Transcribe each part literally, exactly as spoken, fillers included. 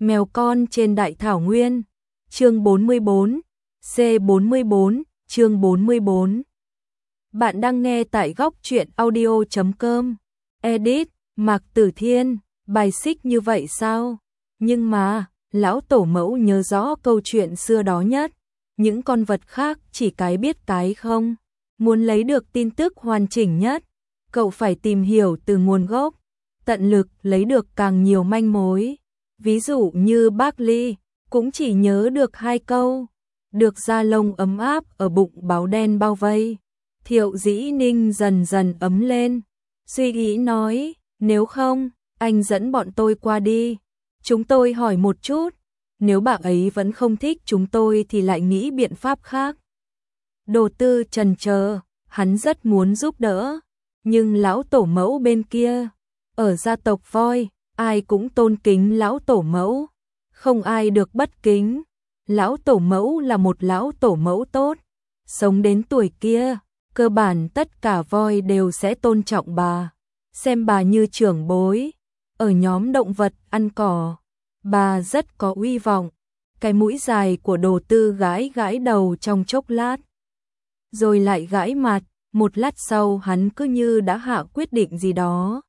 Mèo con trên đại thảo nguyên, chương bốn mươi bốn, C bốn mươi bốn, chương bốn mươi bốn. Bạn đang nghe tại góc truyện audio chấm com. Edit, Mạc Tử Thiên, bài xích như vậy sao? Nhưng mà, lão tổ mẫu nhớ rõ câu chuyện xưa đó nhất. Những con vật khác chỉ cái biết cái không. Muốn lấy được tin tức hoàn chỉnh nhất, cậu phải tìm hiểu từ nguồn gốc, tận lực lấy được càng nhiều manh mối. Ví dụ như bác Ly, cũng chỉ nhớ được hai câu. Được da lông ấm áp ở bụng báo đen bao vây. Thiệu Dĩ Ninh dần dần ấm lên. Suy nghĩ nói, nếu không, anh dẫn bọn tôi qua đi. Chúng tôi hỏi một chút. Nếu bà ấy vẫn không thích chúng tôi thì lại nghĩ biện pháp khác. Đồ Tư trần chờ, hắn rất muốn giúp đỡ. Nhưng lão tổ mẫu bên kia, ở gia tộc voi, ai cũng tôn kính lão tổ mẫu. Không ai được bất kính. Lão tổ mẫu là một lão tổ mẫu tốt. Sống đến tuổi kia, cơ bản tất cả voi đều sẽ tôn trọng bà. Xem bà như trưởng bối. Ở nhóm động vật ăn cỏ, bà rất có uy vọng. Cái mũi dài của Đồ Tư gãi gãi đầu trong chốc lát. Rồi lại gãi mặt, một lát sau hắn cứ như đã hạ quyết định gì đó.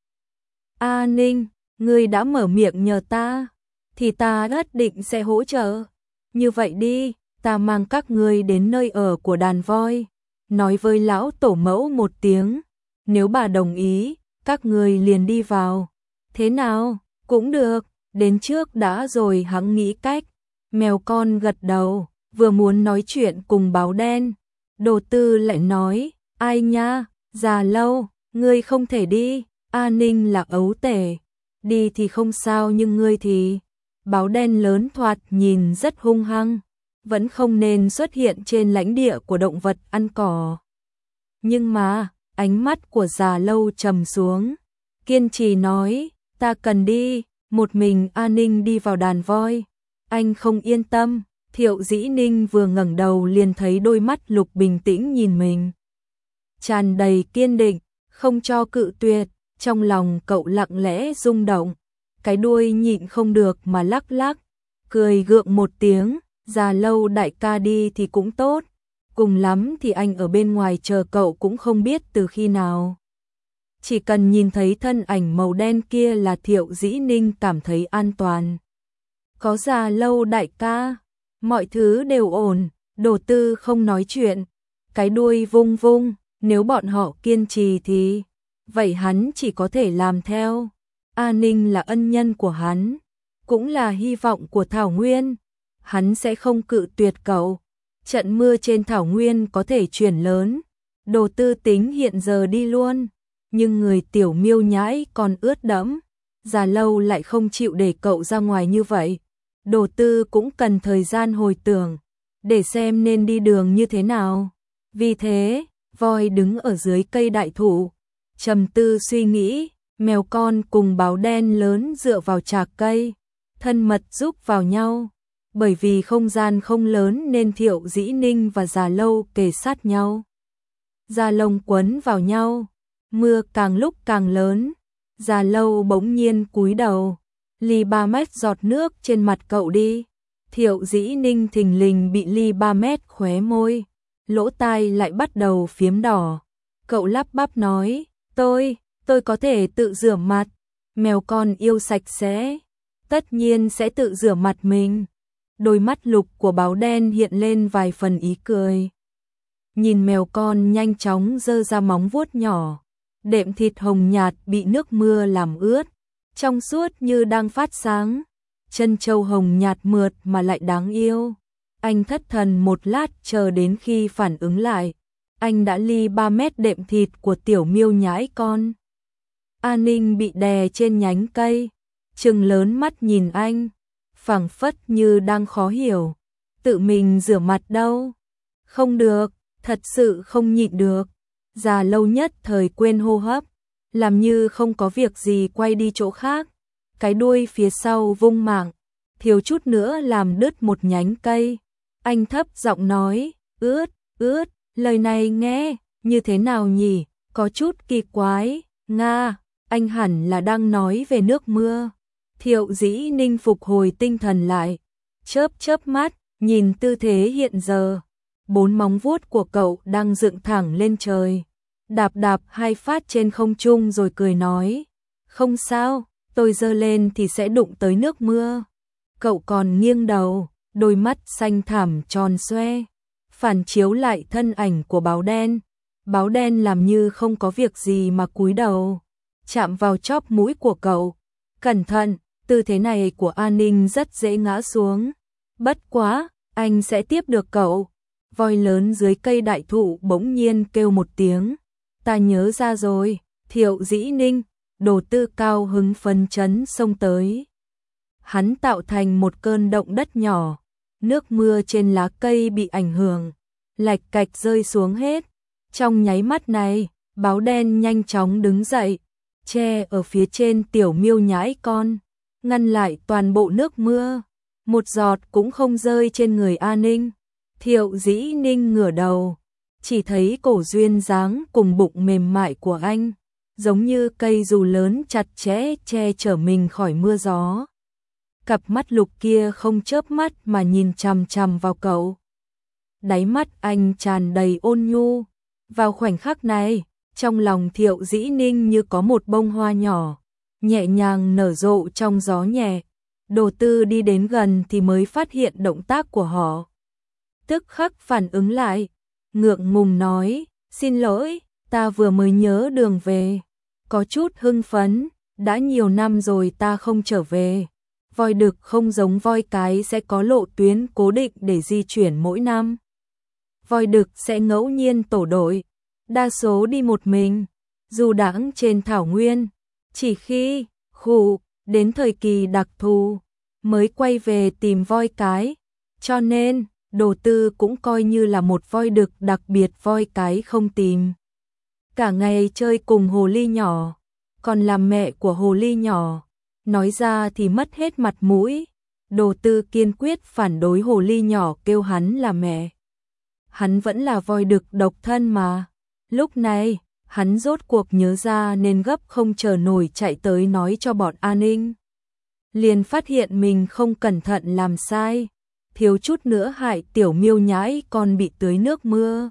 A Ninh, ngươi đã mở miệng nhờ ta, thì ta nhất định sẽ hỗ trợ. Như vậy đi, ta mang các ngươi đến nơi ở của đàn voi. Nói với lão tổ mẫu một tiếng. Nếu bà đồng ý, các ngươi liền đi vào. Thế nào, cũng được, đến trước đã rồi hắn nghĩ cách. Mèo con gật đầu, vừa muốn nói chuyện cùng báo đen. Đồ Tư lại nói, ai nha, già lâu, ngươi không thể đi, A Ninh là ấu tể. Đi thì không sao nhưng ngươi thì... Báo đen lớn thoạt nhìn rất hung hăng, vẫn không nên xuất hiện trên lãnh địa của động vật ăn cỏ. Nhưng mà, ánh mắt của già lâu trầm xuống, kiên trì nói, ta cần đi, một mình A Ninh đi vào đàn voi. Anh không yên tâm. Thiệu Dĩ Ninh vừa ngẩng đầu liền thấy đôi mắt Lục bình tĩnh nhìn mình. Tràn đầy kiên định, không cho cự tuyệt, trong lòng cậu lặng lẽ rung động. Cái đuôi nhịn không được mà lắc lắc, cười gượng một tiếng, già lâu đại ca đi thì cũng tốt. Cùng lắm thì anh ở bên ngoài chờ cậu cũng không biết từ khi nào. Chỉ cần nhìn thấy thân ảnh màu đen kia là Thiệu Dĩ Ninh cảm thấy an toàn. Có già lâu đại ca, mọi thứ đều ổn. Đồ Tư không nói chuyện, cái đuôi vung vung, nếu bọn họ kiên trì thì vậy hắn chỉ có thể làm theo. A Ninh là ân nhân của hắn, cũng là hy vọng của Thảo Nguyên, hắn sẽ không cự tuyệt cậu. Trận mưa trên Thảo Nguyên có thể chuyển lớn, Đồ Tư tính hiện giờ đi luôn, nhưng người tiểu miêu nhãi còn ướt đẫm, già lâu lại không chịu để cậu ra ngoài như vậy. Đồ Tư cũng cần thời gian hồi tưởng, để xem nên đi đường như thế nào. Vì thế, voi đứng ở dưới cây đại thụ, trầm tư suy nghĩ. Mèo con cùng báo đen lớn dựa vào trạc cây, thân mật giúp vào nhau. Bởi vì không gian không lớn nên Thiệu Dĩ Ninh và già lâu kề sát nhau. Da lông quấn vào nhau, mưa càng lúc càng lớn. Già lâu bỗng nhiên cúi đầu, ly ba mét giọt nước trên mặt cậu đi. Thiệu Dĩ Ninh thình lình bị ly ba mét khóe môi, lỗ tai lại bắt đầu phiếm đỏ. Cậu lắp bắp nói, tôi... Tôi có thể tự rửa mặt. Mèo con yêu sạch sẽ, tất nhiên sẽ tự rửa mặt mình. Đôi mắt Lục của báo đen hiện lên vài phần ý cười. Nhìn mèo con nhanh chóng giơ ra móng vuốt nhỏ, đệm thịt hồng nhạt bị nước mưa làm ướt, trong suốt như đang phát sáng. Chân châu hồng nhạt mượt mà lại đáng yêu. Anh thất thần một lát chờ đến khi phản ứng lại. Anh đã ly ba mét đệm thịt của tiểu miêu nhãi con. A Ninh bị đè trên nhánh cây, trừng lớn mắt nhìn anh, phảng phất như đang khó hiểu. Tự mình rửa mặt đâu? Không được, thật sự không nhịn được. Già lâu nhất thời quên hô hấp, làm như không có việc gì quay đi chỗ khác. Cái đuôi phía sau vung mạng, thiếu chút nữa làm đứt một nhánh cây. Anh thấp giọng nói, ướt, ướt, lời này nghe, như thế nào nhỉ? Có chút kỳ quái, Nga. Anh hẳn là đang nói về nước mưa. Thiệu Dĩ Ninh phục hồi tinh thần lại, chớp chớp mắt, nhìn tư thế hiện giờ. Bốn móng vuốt của cậu đang dựng thẳng lên trời, đạp đạp hai phát trên không trung rồi cười nói, không sao, tôi giơ lên thì sẽ đụng tới nước mưa. Cậu còn nghiêng đầu, đôi mắt xanh thẳm tròn xoe, phản chiếu lại thân ảnh của báo đen. Báo đen làm như không có việc gì mà cúi đầu, chạm vào chóp mũi của cậu. Cẩn thận, tư thế này của An Ninh rất dễ ngã xuống. Bất quá, anh sẽ tiếp được cậu. Voi lớn dưới cây đại thụ bỗng nhiên kêu một tiếng. Ta nhớ ra rồi, Thiệu Dĩ Ninh. Đồ Tư cao hứng phấn chấn xông tới. Hắn tạo thành một cơn động đất nhỏ. Nước mưa trên lá cây bị ảnh hưởng, lạch cạch rơi xuống hết. Trong nháy mắt này, báo đen nhanh chóng đứng dậy, che ở phía trên tiểu miêu nhãi con, ngăn lại toàn bộ nước mưa. Một giọt cũng không rơi trên người An Ninh. Thiệu Dĩ Ninh ngửa đầu, chỉ thấy cổ duyên dáng cùng bụng mềm mại của anh, giống như cây dù lớn chặt chẽ che chở mình khỏi mưa gió. Cặp mắt lục kia không chớp mắt mà nhìn chằm chằm vào cậu. Đáy mắt anh tràn đầy ôn nhu. Vào khoảnh khắc này, trong lòng Thiệu Dĩ Ninh như có một bông hoa nhỏ, nhẹ nhàng nở rộ trong gió nhẹ. Đồ Tư đi đến gần thì mới phát hiện động tác của họ. Tức khắc phản ứng lại, ngượng ngùng nói, xin lỗi, ta vừa mới nhớ đường về. Có chút hưng phấn, đã nhiều năm rồi ta không trở về. Voi đực không giống voi cái sẽ có lộ tuyến cố định để di chuyển mỗi năm. Voi đực sẽ ngẫu nhiên tổ đội, đa số đi một mình, dù đãng trên thảo nguyên. Chỉ khi, khụ, đến thời kỳ đặc thù, mới quay về tìm voi cái. Cho nên, Đồ Tư cũng coi như là một voi đực đặc biệt voi cái không tìm. Cả ngày chơi cùng hồ ly nhỏ, còn làm mẹ của hồ ly nhỏ. Nói ra thì mất hết mặt mũi. Đồ Tư kiên quyết phản đối hồ ly nhỏ kêu hắn là mẹ. Hắn vẫn là voi đực độc thân mà. Lúc này, hắn rốt cuộc nhớ ra nên gấp không chờ nổi chạy tới nói cho bọn An Ninh. Liền phát hiện mình không cẩn thận làm sai, thiếu chút nữa hại tiểu miêu nhãi còn bị tưới nước mưa.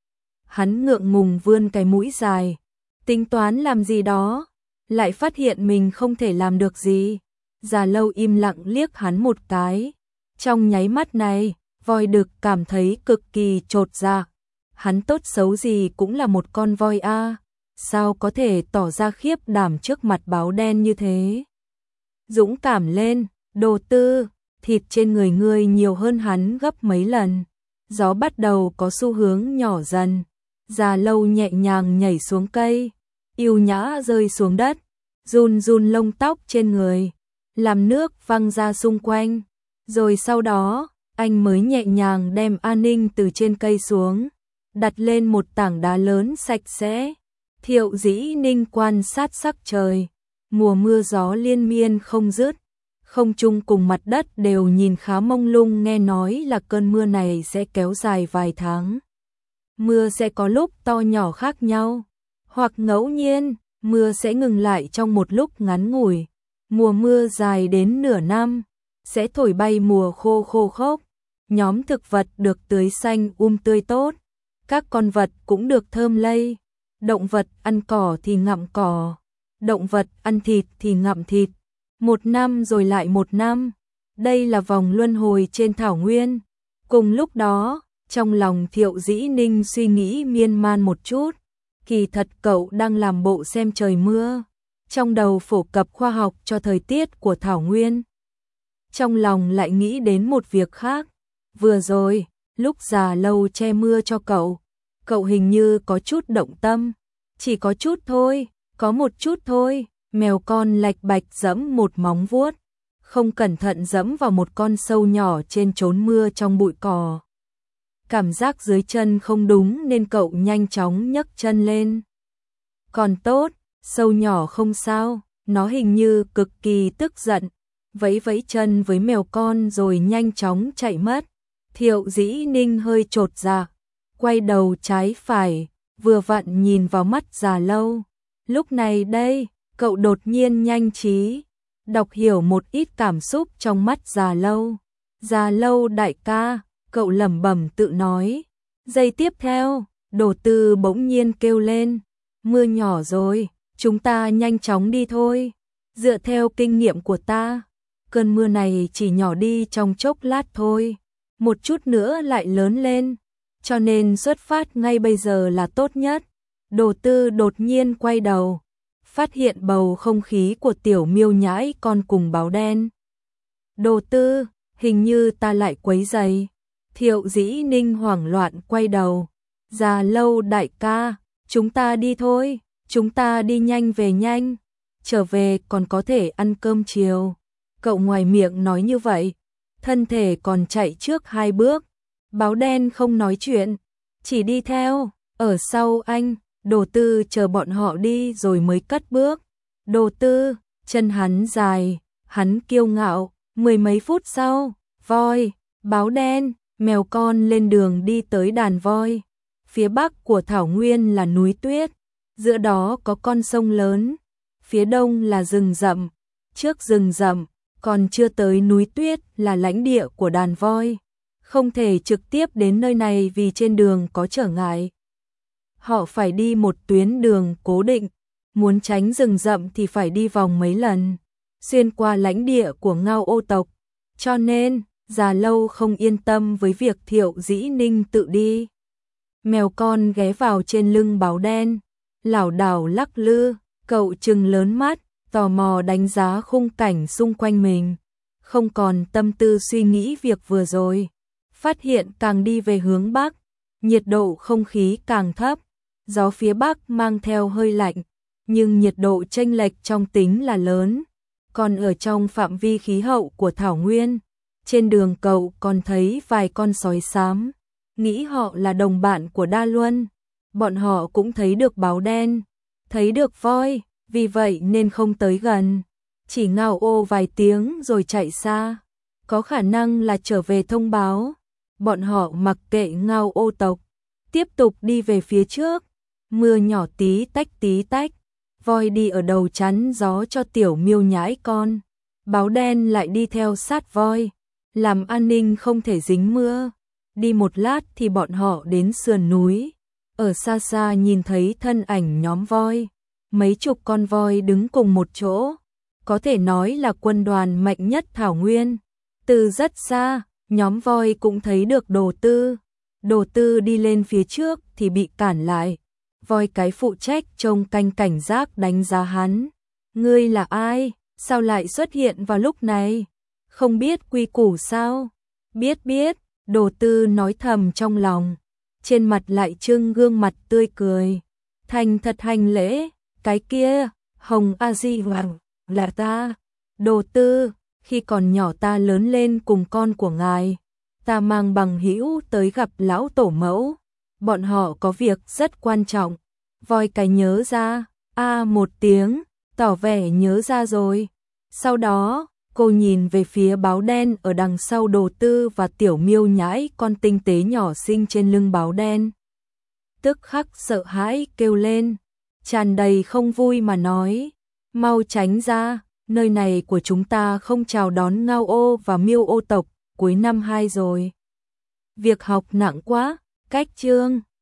Hắn ngượng ngùng vươn cái mũi dài, tính toán làm gì đó, lại phát hiện mình không thể làm được gì. Già Lâu im lặng liếc hắn một cái. Trong nháy mắt này, voi đực cảm thấy cực kỳ chột dạ. Hắn tốt xấu gì cũng là một con voi a, sao có thể tỏ ra khiếp đảm trước mặt báo đen như thế. Dũng cảm lên, Đồ Tư, thịt trên người ngươi nhiều hơn hắn gấp mấy lần. Gió bắt đầu có xu hướng nhỏ dần. Già Lâu nhẹ nhàng nhảy xuống cây, yêu nhã rơi xuống đất, run run lông tóc trên người, làm nước văng ra xung quanh. Rồi sau đó, anh mới nhẹ nhàng đem An Ninh từ trên cây xuống, đặt lên một tảng đá lớn sạch sẽ. Thiệu Dĩ Ninh quan sát sắc trời, mùa mưa gió liên miên không dứt, không trung cùng mặt đất đều nhìn khá mông lung, nghe nói là cơn mưa này sẽ kéo dài vài tháng. Mưa sẽ có lúc to nhỏ khác nhau, hoặc ngẫu nhiên, mưa sẽ ngừng lại trong một lúc ngắn ngủi. Mùa mưa dài đến nửa năm, sẽ thổi bay mùa khô khô khốc. Nhóm thực vật được tưới xanh um tươi tốt, các con vật cũng được thơm lây. Động vật ăn cỏ thì ngậm cỏ, động vật ăn thịt thì ngậm thịt. Một năm rồi lại một năm, đây là vòng luân hồi trên thảo nguyên. Cùng lúc đó, trong lòng Thiệu Dĩ Ninh suy nghĩ miên man một chút. Kỳ thật cậu đang làm bộ xem trời mưa, trong đầu phổ cập khoa học cho thời tiết của thảo nguyên. Trong lòng lại nghĩ đến một việc khác. Vừa rồi, lúc Già Lâu che mưa cho cậu, cậu hình như có chút động tâm. Chỉ có chút thôi, có một chút thôi. Mèo con lạch bạch giẫm một móng vuốt, không cẩn thận giẫm vào một con sâu nhỏ trên chốn mưa trong bụi cỏ. Cảm giác dưới chân không đúng nên cậu nhanh chóng nhấc chân lên. Còn tốt, sâu nhỏ không sao, nó hình như cực kỳ tức giận, vẫy vẫy chân với mèo con rồi nhanh chóng chạy mất. Thiệu Dĩ Ninh hơi chột dạ, quay đầu trái phải, vừa vặn nhìn vào mắt Già Lâu. Lúc này đây, cậu đột nhiên nhanh trí, đọc hiểu một ít cảm xúc trong mắt Già Lâu. Già Lâu đại ca, cậu lẩm bẩm tự nói. Giây tiếp theo, Đồ Tư bỗng nhiên kêu lên, mưa nhỏ rồi, chúng ta nhanh chóng đi thôi. Dựa theo kinh nghiệm của ta, cơn mưa này chỉ nhỏ đi trong chốc lát thôi, một chút nữa lại lớn lên, cho nên xuất phát ngay bây giờ là tốt nhất. Đồ Tư đột nhiên quay đầu, phát hiện bầu không khí của Tiểu Miêu Nhãi con cùng Báo Đen. Đồ Tư, hình như ta lại quấy rầy. Thiệu Dĩ Ninh hoảng loạn quay đầu. Già Lâu đại ca, chúng ta đi thôi, chúng ta đi nhanh về nhanh, trở về còn có thể ăn cơm chiều. Cậu ngoài miệng nói như vậy, thân thể còn chạy trước hai bước. Báo Đen không nói chuyện, chỉ đi theo, ở sau anh. Đồ Tư chờ bọn họ đi rồi mới cất bước. Đồ Tư, chân hắn dài, hắn kiêu ngạo. Mười mấy phút sau, voi, Báo Đen, mèo con lên đường đi tới đàn voi. Phía bắc của thảo nguyên là núi tuyết, giữa đó có con sông lớn. Phía đông là rừng rậm, trước rừng rậm, còn chưa tới núi tuyết là lãnh địa của đàn voi. Không thể trực tiếp đến nơi này vì trên đường có trở ngại. Họ phải đi một tuyến đường cố định, muốn tránh rừng rậm thì phải đi vòng mấy lần, xuyên qua lãnh địa của Ngao Ô tộc. Cho nên, Già Lâu không yên tâm với việc Thiệu Dĩ Ninh tự đi. Mèo con ghé vào trên lưng Báo Đen, lảo đảo lắc lư, cậu trừng lớn mắt, tò mò đánh giá khung cảnh xung quanh mình, không còn tâm tư suy nghĩ việc vừa rồi. Phát hiện càng đi về hướng bắc, nhiệt độ không khí càng thấp, gió phía bắc mang theo hơi lạnh, nhưng nhiệt độ chênh lệch trong tính là lớn. Còn ở trong phạm vi khí hậu của thảo nguyên, trên đường cậu còn thấy vài con sói xám, nghĩ họ là đồng bạn của Đa Luân. Bọn họ cũng thấy được Báo Đen, thấy được voi, vì vậy nên không tới gần, chỉ ngao ô vài tiếng rồi chạy xa. Có khả năng là trở về thông báo. Bọn họ mặc kệ Ngao Ô tộc, tiếp tục đi về phía trước. Mưa nhỏ tí tách tí tách, voi đi ở đầu chắn gió cho Tiểu Miêu Nhãi con. Báo Đen lại đi theo sát voi, làm an ninh không thể dính mưa. Đi một lát thì bọn họ đến sườn núi. Ở xa xa nhìn thấy thân ảnh nhóm voi, mấy chục con voi đứng cùng một chỗ, có thể nói là quân đoàn mạnh nhất thảo nguyên. Từ rất xa, nhóm voi cũng thấy được Đồ Tư. Đồ Tư đi lên phía trước thì bị cản lại. Voi cái phụ trách trông canh cảnh giác đánh giá hắn. Ngươi là ai? Sao lại xuất hiện vào lúc này? Không biết quy củ sao? Biết biết, Đồ Tư nói thầm trong lòng. Trên mặt lại trưng gương mặt tươi cười. Thành thật hành lễ, cái kia, Hồng A Di Hoàng, là ta. Đồ Tư, khi còn nhỏ ta lớn lên cùng con của ngài. Ta mang bằng hữu tới gặp lão tổ mẫu. Bọn họ có việc rất quan trọng. Voi cái nhớ ra, a à, một tiếng, tỏ vẻ nhớ ra rồi. Sau đó, cô nhìn về phía Báo Đen ở đằng sau Đồ Tư và Tiểu Miêu Nhãi con tinh tế nhỏ xinh trên lưng Báo Đen. Tức khắc sợ hãi kêu lên, tràn đầy không vui mà nói, mau tránh ra, nơi này của chúng ta không chào đón Ngao Ô và Miêu Ô tộc, cuối năm hai rồi. Việc học nặng quá, cách chương.